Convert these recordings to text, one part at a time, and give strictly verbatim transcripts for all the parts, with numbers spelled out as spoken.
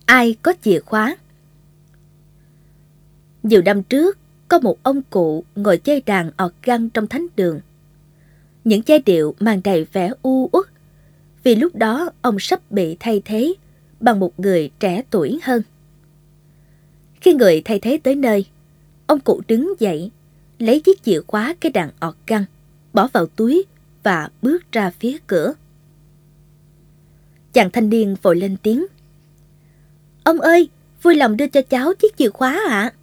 Ai có chìa khóa? Nhiều năm trước, có một ông cụ ngồi chơi đàn organ trong thánh đường. Những giai điệu mang đầy vẻ u uất, vì lúc đó ông sắp bị thay thế bằng một người trẻ tuổi hơn. Khi người thay thế tới nơi, ông cụ đứng dậy, lấy chiếc chìa khóa cái đàn organ, bỏ vào túi và bước ra phía cửa. Chàng thanh niên vội lên tiếng: "Ông ơi, vui lòng đưa cho cháu chiếc chìa khóa ạ." À?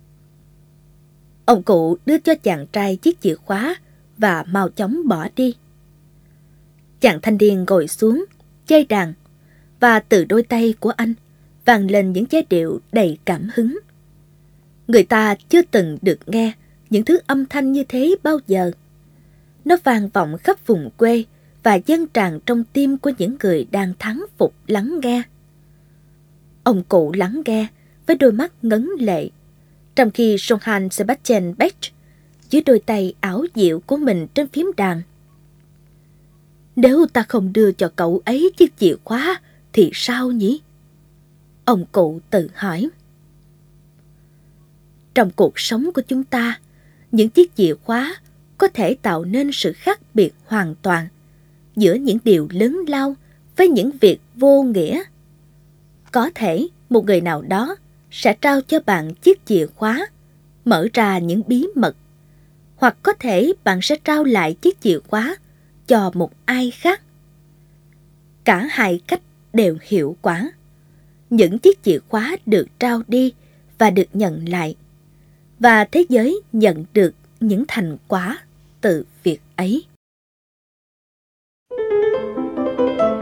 Ông cụ đưa cho chàng trai chiếc chìa khóa và mau chóng bỏ đi. Chàng thanh niên ngồi xuống, chơi đàn, và từ đôi tay của anh vang lên những giai điệu đầy cảm hứng. Người ta chưa từng được nghe những thứ âm thanh như thế bao giờ. Nó vang vọng khắp vùng quê và dâng tràn trong tim của những người đang thán phục lắng nghe. Ông cụ lắng nghe với đôi mắt ngấn lệ, trong khi Johann Sebastian Bach dưới đôi tay ảo diệu của mình trên phím đàn. Nếu ta không đưa cho cậu ấy chiếc chìa khóa thì sao nhỉ? Ông cụ tự hỏi. Trong cuộc sống của chúng ta, những chiếc chìa khóa có thể tạo nên sự khác biệt hoàn toàn giữa những điều lớn lao với những việc vô nghĩa. Có thể một người nào đó sẽ trao cho bạn chiếc chìa khóa, mở ra những bí mật, hoặc có thể bạn sẽ trao lại chiếc chìa khóa cho một ai khác. Cả hai cách đều hiệu quả. Những chiếc chìa khóa được trao đi và được nhận lại, và thế giới nhận được những thành quả từ việc ấy.